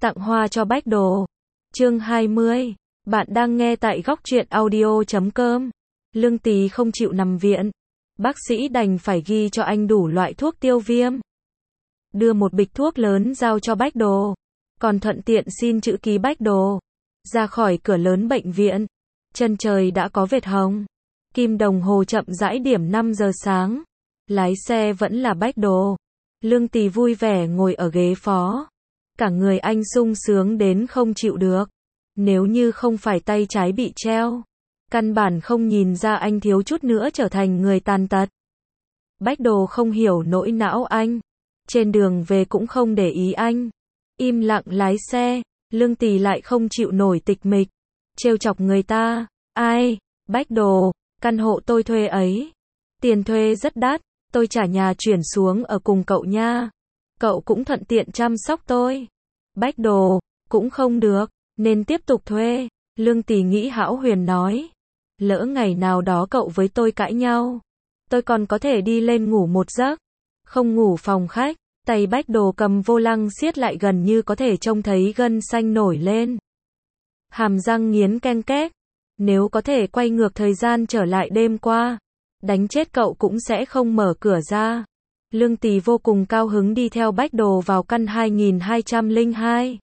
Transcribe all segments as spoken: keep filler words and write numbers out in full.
Tặng hoa cho Bách Đồ. Chương hai mươi. Bạn đang nghe tại góc truyện audio chấm com. Lương Tý không chịu nằm viện. Bác sĩ đành phải ghi cho anh đủ loại thuốc tiêu viêm. Đưa một bịch thuốc lớn giao cho Bách Đồ. Còn thuận tiện xin chữ ký Bách Đồ. Ra khỏi cửa lớn bệnh viện. Chân trời đã có vệt hồng. Kim đồng hồ chậm rãi điểm năm giờ sáng. Lái xe vẫn là Bách Đồ. Lương Tý vui vẻ ngồi ở ghế phó. Cả người anh sung sướng đến không chịu được. Nếu như không phải tay trái bị treo, căn bản không nhìn ra anh thiếu chút nữa trở thành người tàn tật. Bách Đồ không hiểu nỗi não anh. Trên đường về cũng không để ý anh. Im lặng lái xe. Lương Tý lại không chịu nổi tịch mịch. Trêu chọc người ta. Ai? Bách Đồ, căn hộ tôi thuê ấy. Tiền thuê rất đắt. Tôi trả nhà chuyển xuống ở cùng cậu nha. Cậu cũng thuận tiện chăm sóc tôi. Bách Đồ, cũng không được, nên tiếp tục thuê. Lương Tý nghĩ hão huyền nói. Lỡ ngày nào đó cậu với tôi cãi nhau, tôi còn có thể đi lên ngủ một giấc. Không ngủ phòng khách. Tay Bách Đồ cầm vô lăng siết lại gần như có thể trông thấy gân xanh nổi lên. Hàm răng nghiến ken két. Nếu có thể quay ngược thời gian trở lại đêm qua, đánh chết cậu cũng sẽ không mở cửa ra. Lương Tý vô cùng cao hứng đi theo Bách Đồ vào căn hai nghìn hai trăm lẻ hai.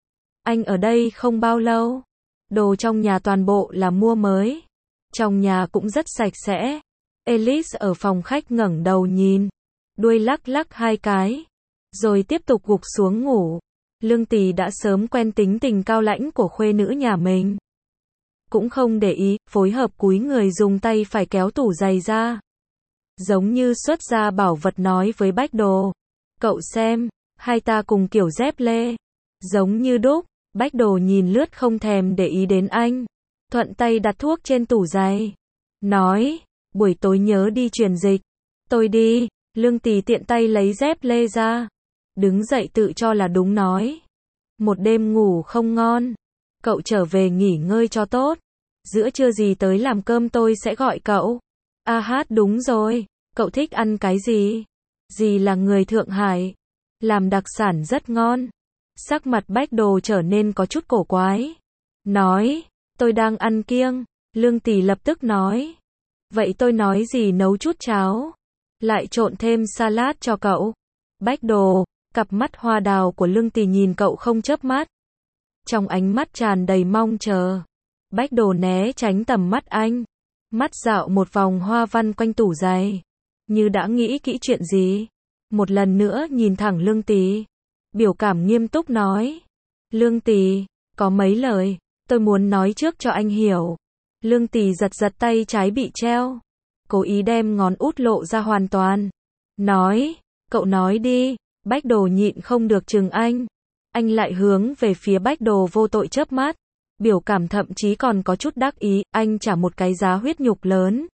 Anh ở đây không bao lâu. Đồ trong nhà toàn bộ là mua mới. Trong nhà cũng rất sạch sẽ. Alice ở phòng khách ngẩng đầu nhìn. Đuôi lắc lắc hai cái. Rồi tiếp tục gục xuống ngủ. Lương Tý đã sớm quen tính tình cao lãnh của khuê nữ nhà mình. Cũng không để ý, phối hợp cúi người dùng tay phải kéo tủ giày ra. Giống như xuất ra bảo vật nói với Bách Đồ. Cậu xem, hai ta cùng kiểu dép lê. Giống như đúc. Bách Đồ nhìn lướt không thèm để ý đến anh. Thuận tay đặt thuốc trên tủ giày. Nói, buổi tối nhớ đi truyền dịch. Tôi đi. Lương Tý tiện tay lấy dép lê ra. Đứng dậy tự cho là đúng nói. Một đêm ngủ không ngon. Cậu trở về nghỉ ngơi cho tốt. Giữa trưa gì tới làm cơm tôi sẽ gọi cậu. À hát đúng rồi. Cậu thích ăn cái gì? Dì là người Thượng Hải. Làm đặc sản rất ngon. Sắc mặt Bách Đồ trở nên có chút cổ quái. Nói, tôi đang ăn kiêng. Lương Tý lập tức nói. Vậy tôi nói gì nấu chút cháo. Lại trộn thêm salad cho cậu. Bách Đồ, cặp mắt hoa đào của Lương Tý nhìn cậu không chớp mắt. Trong ánh mắt tràn đầy mong chờ. Bách Đồ né tránh tầm mắt anh. Mắt dạo một vòng hoa văn quanh tủ giày. Như đã nghĩ kỹ chuyện gì. Một lần nữa nhìn thẳng Lương Tý. Biểu cảm nghiêm túc nói. Lương Tý, có mấy lời, tôi muốn nói trước cho anh hiểu. Lương Tý giật giật tay trái bị treo. Cố ý đem ngón út lộ ra hoàn toàn. Nói, cậu nói đi. Bách Đồ nhịn không được chừng anh. Anh lại hướng về phía Bách Đồ vô tội chớp mắt. Biểu cảm thậm chí còn có chút đắc ý. Anh trả một cái giá huyết nhục lớn.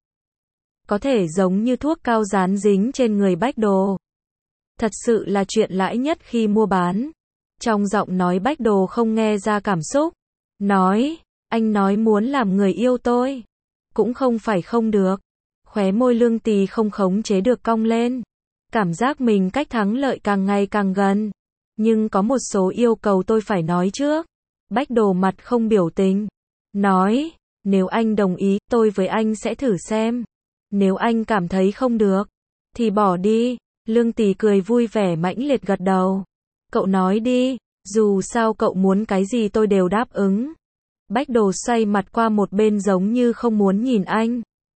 Có thể giống như thuốc cao dán dính trên người Bách Đồ. Thật sự là chuyện lãi nhất khi mua bán. Trong giọng nói Bách Đồ không nghe ra cảm xúc. Nói, anh nói muốn làm người yêu tôi. Cũng không phải không được. Khóe môi Lương Tý không khống chế được cong lên. Cảm giác mình cách thắng lợi càng ngày càng gần. Nhưng có một số yêu cầu tôi phải nói trước. Bách Đồ mặt không biểu tình. Nói, nếu anh đồng ý, tôi với anh sẽ thử xem. Nếu anh cảm thấy không được, thì bỏ đi. Lương Tý cười vui vẻ mãnh liệt gật đầu. Cậu nói đi, dù sao cậu muốn cái gì tôi đều đáp ứng. Bách Đồ xoay mặt qua một bên giống như không muốn nhìn anh.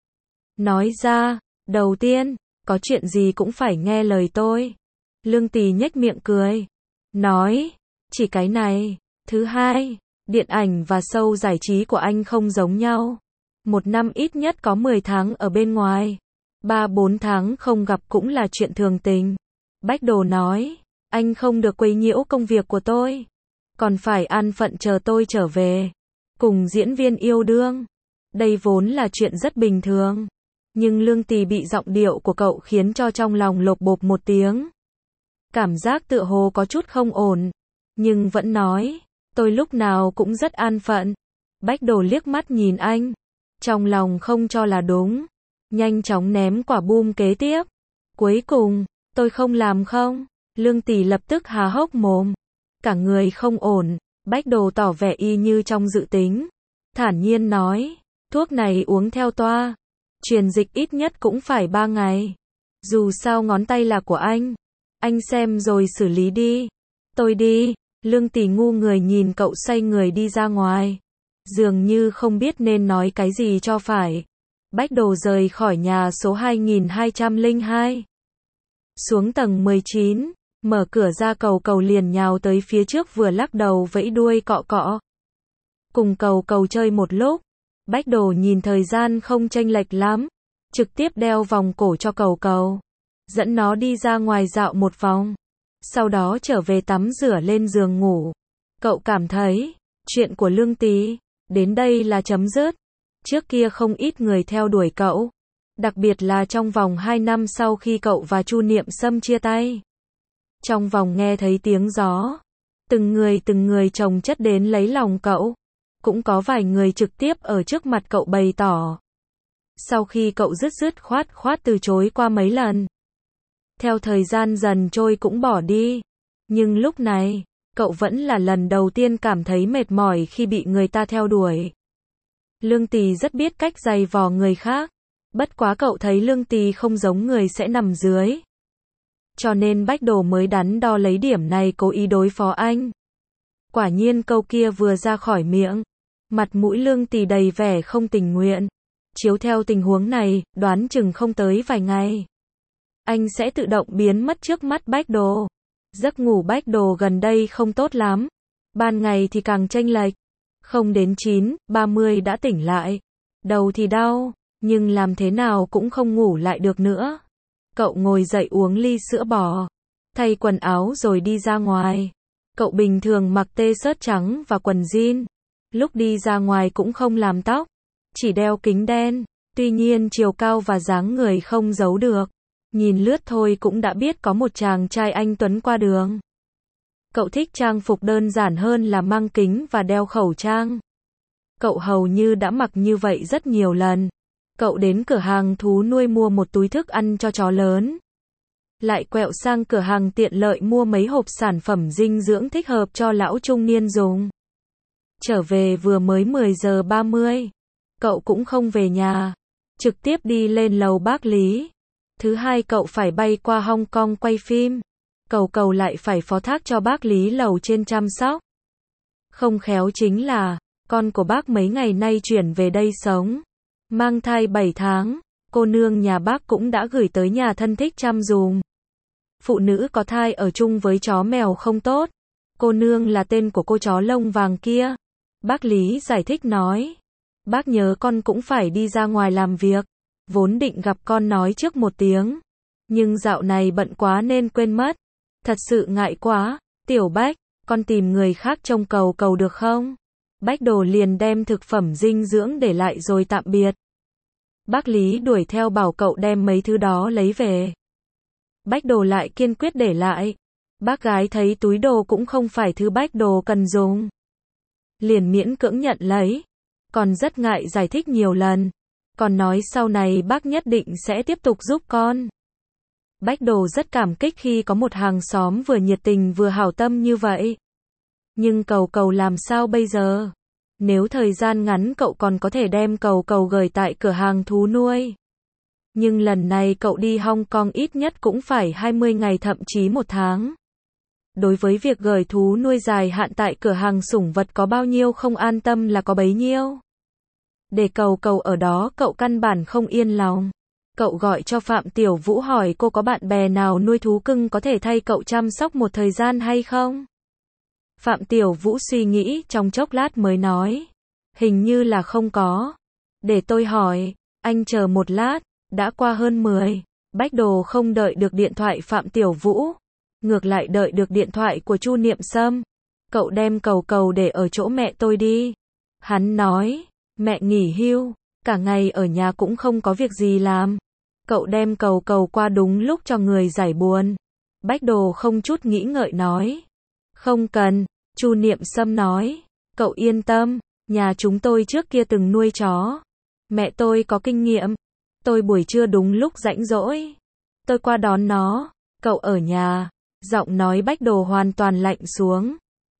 Nói ra, đầu tiên, có chuyện gì cũng phải nghe lời tôi. Lương Tý nhếch miệng cười. Nói, chỉ cái này. Thứ hai, điện ảnh và show giải trí của anh không giống nhau. Một năm ít nhất có mười tháng ở bên ngoài. Ba bốn tháng không gặp cũng là chuyện thường tình. Bách Đồ nói, anh không được quấy nhiễu công việc của tôi. Còn phải an phận chờ tôi trở về. Cùng diễn viên yêu đương. Đây vốn là chuyện rất bình thường. Nhưng Lương Tý bị giọng điệu của cậu khiến cho trong lòng lộp bộp một tiếng. Cảm giác tựa hồ có chút không ổn. Nhưng vẫn nói, tôi lúc nào cũng rất an phận. Bách Đồ liếc mắt nhìn anh. Trong lòng không cho là đúng. Nhanh chóng ném quả bom kế tiếp. Cuối cùng, tôi không làm không? Lương Tý lập tức há hốc mồm. cả người không ổn. Bách Đồ tỏ vẻ y như trong dự tính. Thản nhiên nói, thuốc này uống theo toa. Truyền dịch ít nhất cũng phải ba ngày. Dù sao ngón tay là của anh. Anh xem rồi xử lý đi. Tôi đi. Lương Tỷ ngu người nhìn cậu xoay người đi ra ngoài. Dường như không biết nên nói cái gì cho phải. Bách Đồ rời khỏi nhà số hai nghìn hai trăm lẻ hai. Xuống tầng mười chín, mở cửa ra Cầu Cầu liền nhào tới phía trước vừa lắc đầu vẫy đuôi cọ cọ. Cùng Cầu Cầu chơi một lúc, Bách Đồ nhìn thời gian không chênh lệch lắm, trực tiếp đeo vòng cổ cho Cầu Cầu, dẫn nó đi ra ngoài dạo một vòng, sau đó trở về tắm rửa lên giường ngủ. Cậu cảm thấy, chuyện của Lương Tý, đến đây là chấm dứt. Trước kia không ít người theo đuổi cậu, đặc biệt là trong vòng hai năm sau khi cậu và Chu Niệm Sâm chia tay. Trong vòng nghe thấy tiếng gió, từng người từng người chồng chất đến lấy lòng cậu, cũng có vài người trực tiếp ở trước mặt cậu bày tỏ. Sau khi cậu dứt dứt khoát khoát từ chối qua mấy lần, theo thời gian dần trôi cũng bỏ đi. Nhưng lúc này, cậu vẫn là lần đầu tiên cảm thấy mệt mỏi khi bị người ta theo đuổi. Lương Tý rất biết cách giày vò người khác, bất quá cậu thấy Lương Tý không giống người sẽ nằm dưới. Cho nên Bách Đồ mới đắn đo lấy điểm này cố ý đối phó anh. Quả nhiên câu kia vừa ra khỏi miệng, mặt mũi Lương Tý đầy vẻ không tình nguyện. Chiếu theo tình huống này, đoán chừng không tới vài ngày, anh sẽ tự động biến mất trước mắt Bách Đồ. Giấc ngủ Bách Đồ gần đây không tốt lắm, ban ngày thì càng chênh lệch. Không đến chín, ba mươi đã tỉnh lại. Đầu thì đau, nhưng làm thế nào cũng không ngủ lại được nữa. Cậu ngồi dậy uống ly sữa bò, thay quần áo rồi đi ra ngoài. Cậu bình thường mặc t-shirt trắng và quần jean. Lúc đi ra ngoài cũng không làm tóc, chỉ đeo kính đen. Tuy nhiên chiều cao và dáng người không giấu được. Nhìn lướt thôi cũng đã biết có một chàng trai anh tuấn qua đường. Cậu thích trang phục đơn giản hơn là mang kính và đeo khẩu trang. Cậu hầu như đã mặc như vậy rất nhiều lần. Cậu đến cửa hàng thú nuôi mua một túi thức ăn cho chó lớn. Lại quẹo sang cửa hàng tiện lợi mua mấy hộp sản phẩm dinh dưỡng thích hợp cho lão trung niên dùng. Trở về vừa mới mười giờ ba mươi. Cậu cũng không về nhà, trực tiếp đi lên lầu Bác Lý. Thứ hai cậu phải bay qua Hong Kong quay phim. Cầu Cầu lại phải phó thác cho bác Lý lầu trên chăm sóc. Không khéo chính là, con của bác mấy ngày nay chuyển về đây sống. Mang thai bảy tháng, cô nương nhà bác cũng đã gửi tới nhà thân thích chăm dùm. Phụ nữ có thai ở chung với chó mèo không tốt. Cô nương là tên của cô chó lông vàng kia. Bác Lý giải thích nói. Bác nhớ con cũng phải đi ra ngoài làm việc. Vốn định gặp con nói trước một tiếng. Nhưng dạo này bận quá nên quên mất. Thật sự ngại quá. Tiểu Bách, con tìm người khác trông Cầu Cầu được không? Bách Đồ liền đem thực phẩm dinh dưỡng để lại rồi tạm biệt. Bác Lý đuổi theo bảo cậu đem mấy thứ đó lấy về. Bách Đồ lại kiên quyết để lại. Bác gái thấy túi đồ cũng không phải thứ Bách Đồ cần dùng, liền miễn cưỡng nhận lấy. Còn rất ngại giải thích nhiều lần. Còn nói sau này bác nhất định sẽ tiếp tục giúp con. Bách Đồ rất cảm kích khi có một hàng xóm vừa nhiệt tình vừa hảo tâm như vậy. Nhưng Cầu Cầu làm sao bây giờ? Nếu thời gian ngắn cậu còn có thể đem Cầu Cầu gửi tại cửa hàng thú nuôi. Nhưng lần này cậu đi Hong Kong ít nhất cũng phải hai mươi ngày thậm chí một tháng. Đối với việc gửi thú nuôi dài hạn tại cửa hàng sủng vật có bao nhiêu không an tâm là có bấy nhiêu. Để Cầu Cầu ở đó cậu căn bản không yên lòng. Cậu gọi cho Phạm Tiểu Vũ hỏi cô có bạn bè nào nuôi thú cưng có thể thay cậu chăm sóc một thời gian hay không? Phạm Tiểu Vũ suy nghĩ trong chốc lát mới nói. Hình như là không có. Để tôi hỏi. Anh chờ một lát. Đã qua hơn mười. Bách Đồ không đợi được điện thoại Phạm Tiểu Vũ. Ngược lại đợi được điện thoại của Chu Niệm Sâm. Cậu đem Cầu Cầu để ở chỗ mẹ tôi đi. Hắn nói. Mẹ nghỉ hưu. Cả ngày ở nhà cũng không có việc gì làm. Cậu đem Cầu Cầu qua đúng lúc cho người giải buồn. Bách Đồ không chút nghĩ ngợi nói. Không cần. Chu Niệm Sâm nói. Cậu yên tâm. Nhà chúng tôi trước kia từng nuôi chó. Mẹ tôi có kinh nghiệm. Tôi buổi trưa đúng lúc rảnh rỗi. Tôi qua đón nó. Cậu ở nhà. Giọng nói Bách Đồ hoàn toàn lạnh xuống.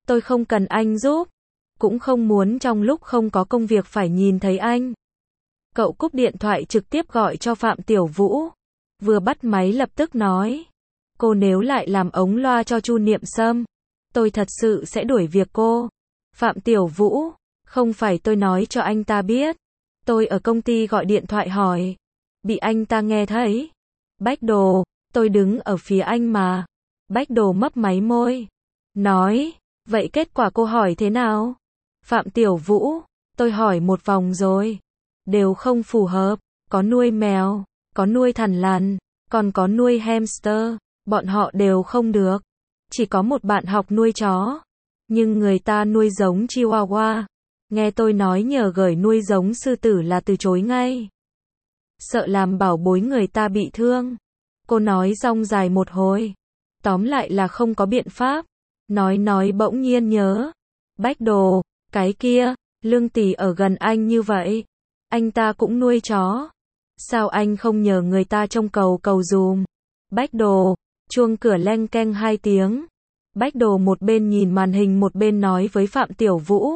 Tôi không cần anh giúp. Cũng không muốn trong lúc không có công việc phải nhìn thấy anh. Cậu cúp điện thoại trực tiếp gọi cho Phạm Tiểu Vũ. Vừa bắt máy lập tức nói. Cô nếu lại làm ống loa cho Chu Niệm Sâm, tôi thật sự sẽ đuổi việc cô. Phạm Tiểu Vũ, không phải tôi nói cho anh ta biết. Tôi ở công ty gọi điện thoại hỏi. Bị anh ta nghe thấy. Bách Đồ, tôi đứng ở phía anh mà. Bách Đồ mấp máy môi. Nói, vậy kết quả cô hỏi thế nào? Phạm Tiểu Vũ, tôi hỏi một vòng rồi. Đều không phù hợp. Có nuôi mèo, có nuôi thằn lằn, còn có nuôi hamster. Bọn họ đều không được. Chỉ có một bạn học nuôi chó. Nhưng người ta nuôi giống Chihuahua. Nghe tôi nói nhờ gửi nuôi giống sư tử là từ chối ngay. Sợ làm bảo bối người ta bị thương. Cô nói rong dài một hồi. Tóm lại là không có biện pháp. Nói nói bỗng nhiên nhớ. Bách Đồ, cái kia, Lương Tỷ ở gần anh như vậy. Anh ta cũng nuôi chó. Sao anh không nhờ người ta trông cầu cầu dùm? Bách Đồ, chuông cửa leng keng hai tiếng. Bách Đồ một bên nhìn màn hình một bên nói với Phạm Tiểu Vũ.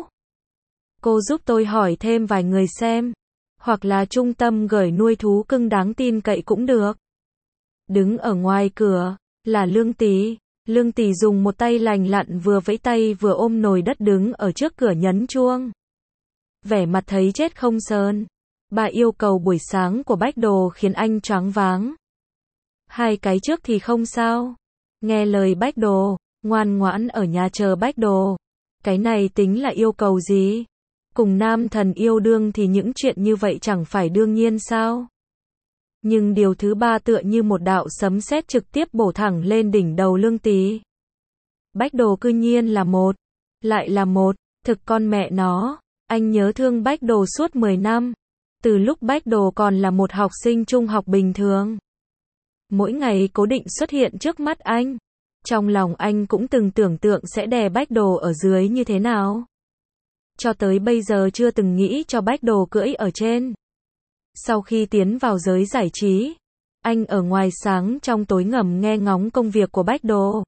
Cô giúp tôi hỏi thêm vài người xem. Hoặc là trung tâm gửi nuôi thú cưng đáng tin cậy cũng được. Đứng ở ngoài cửa, là Lương Tỷ. Lương Tỷ dùng một tay lành lặn vừa vẫy tay vừa ôm nồi đất đứng ở trước cửa nhấn chuông. Vẻ mặt thấy chết không sờn. Bà yêu cầu buổi sáng của Bách Đồ khiến anh choáng váng. Hai cái trước thì không sao. Nghe lời Bách Đồ, ngoan ngoãn ở nhà chờ Bách Đồ. Cái này tính là yêu cầu gì? Cùng nam thần yêu đương thì những chuyện như vậy chẳng phải đương nhiên sao? Nhưng điều thứ ba tựa như một đạo sấm sét trực tiếp bổ thẳng lên đỉnh đầu Lương Tỷ. Bách Đồ cư nhiên là một. Lại là một. Thực con mẹ nó. Anh nhớ thương Bách Đồ suốt mười năm. Từ lúc Bách Đồ còn là một học sinh trung học bình thường. Mỗi ngày cố định xuất hiện trước mắt anh. Trong lòng anh cũng từng tưởng tượng sẽ đè Bách Đồ ở dưới như thế nào. Cho tới bây giờ chưa từng nghĩ cho Bách Đồ cưỡi ở trên. Sau khi tiến vào giới giải trí, anh ở ngoài sáng trong tối ngầm nghe ngóng công việc của Bách Đồ.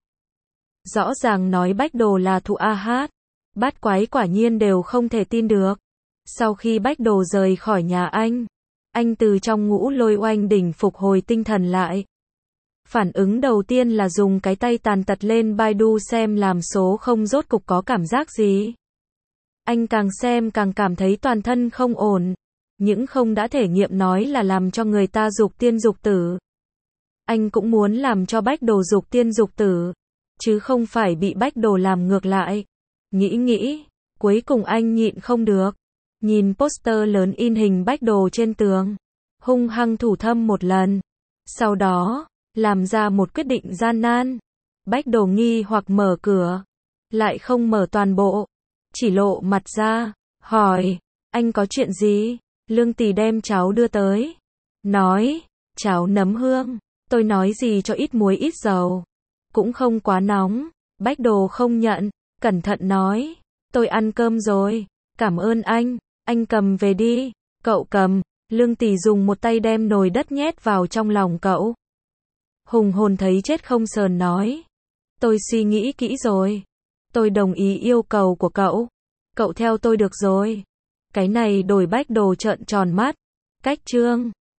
Rõ ràng nói Bách Đồ là thụ a hát. Bát quái quả nhiên đều không thể tin được. Sau khi Bách Đồ rời khỏi nhà anh, anh từ trong ngũ lôi oanh đỉnh phục hồi tinh thần lại. Phản ứng đầu tiên là dùng cái tay tàn tật lên Baidu xem làm số không rốt cục có cảm giác gì. Anh càng xem càng cảm thấy toàn thân không ổn. Những không đã thể nghiệm nói là làm cho người ta dục tiên dục tử. Anh cũng muốn làm cho Bách Đồ dục tiên dục tử, chứ không phải bị Bách Đồ làm ngược lại. Nghĩ nghĩ, cuối cùng anh nhịn không được. Nhìn poster lớn in hình Bách Đồ trên tường, hung hăng thủ thâm một lần. Sau đó, làm ra một quyết định gian nan. Bách Đồ nghi hoặc mở cửa, lại không mở toàn bộ, chỉ lộ mặt ra, hỏi, anh có chuyện gì? Lương Tỷ đem cháo đưa tới. Nói, cháo nấm hương. Tôi nói gì cho ít muối ít dầu. Cũng không quá nóng. Bách Đồ không nhận, cẩn thận nói. Tôi ăn cơm rồi. Cảm ơn anh. Anh cầm về đi. Cậu cầm. Lương Tỷ dùng một tay đem nồi đất nhét vào trong lòng cậu. Hùng hồn thấy chết không sờn nói. Tôi suy nghĩ kỹ rồi. Tôi đồng ý yêu cầu của cậu. Cậu theo tôi được rồi. Cái này đổi Bách Đồ trợn tròn mắt. Cách chương